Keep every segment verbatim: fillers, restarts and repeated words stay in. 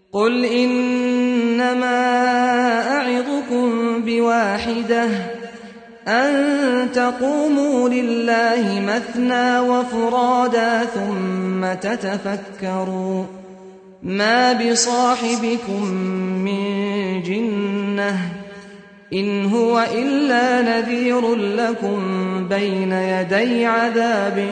قل إنما أعظكم بواحدة أن تقوموا لله مثنى وفرادا ثم تتفكروا ما بصاحبكم من جنة إن هو إلا نذير لكم بين يدي عذاب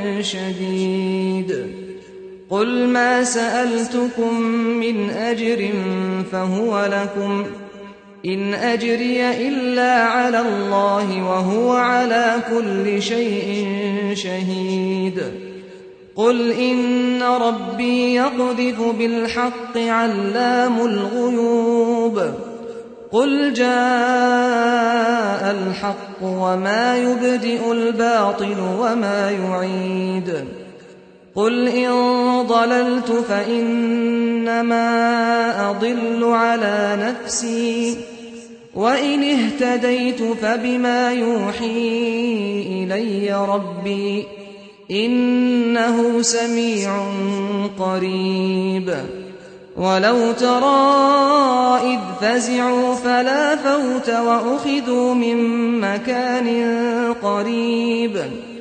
شديد قل ما سألتكم من أجر فهو لكم إن أجري إلا على الله وهو على كل شيء شهيد قل إن ربي يقذف بالحق علام الغيوب قل جاء الحق وما يبدئ الباطل وما يعيد قل إن ضللت فإنما أضل على نفسي وإن اهتديت فبما يوحي إلي ربي إنه سميع قريب ولو ترى إذ فزعوا فلا فوت وأخذوا من مكان قريب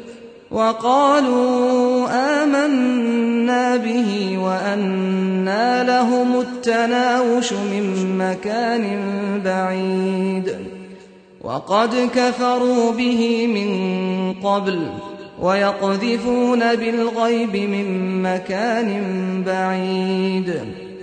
وقالوا آمنا به وأنى لهم التناوش من مكان بعيد وقد كفروا به من قبل ويقذفون بالغيب من مكان بعيد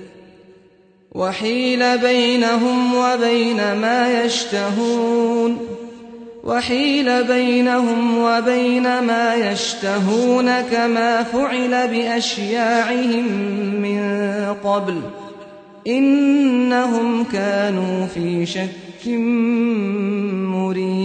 وحيل بينهم وبين ما يشتهون وحيل بينهم وبين ما يشتهون كما فعل بأشياعهم من قبل إنهم كانوا في شك مريب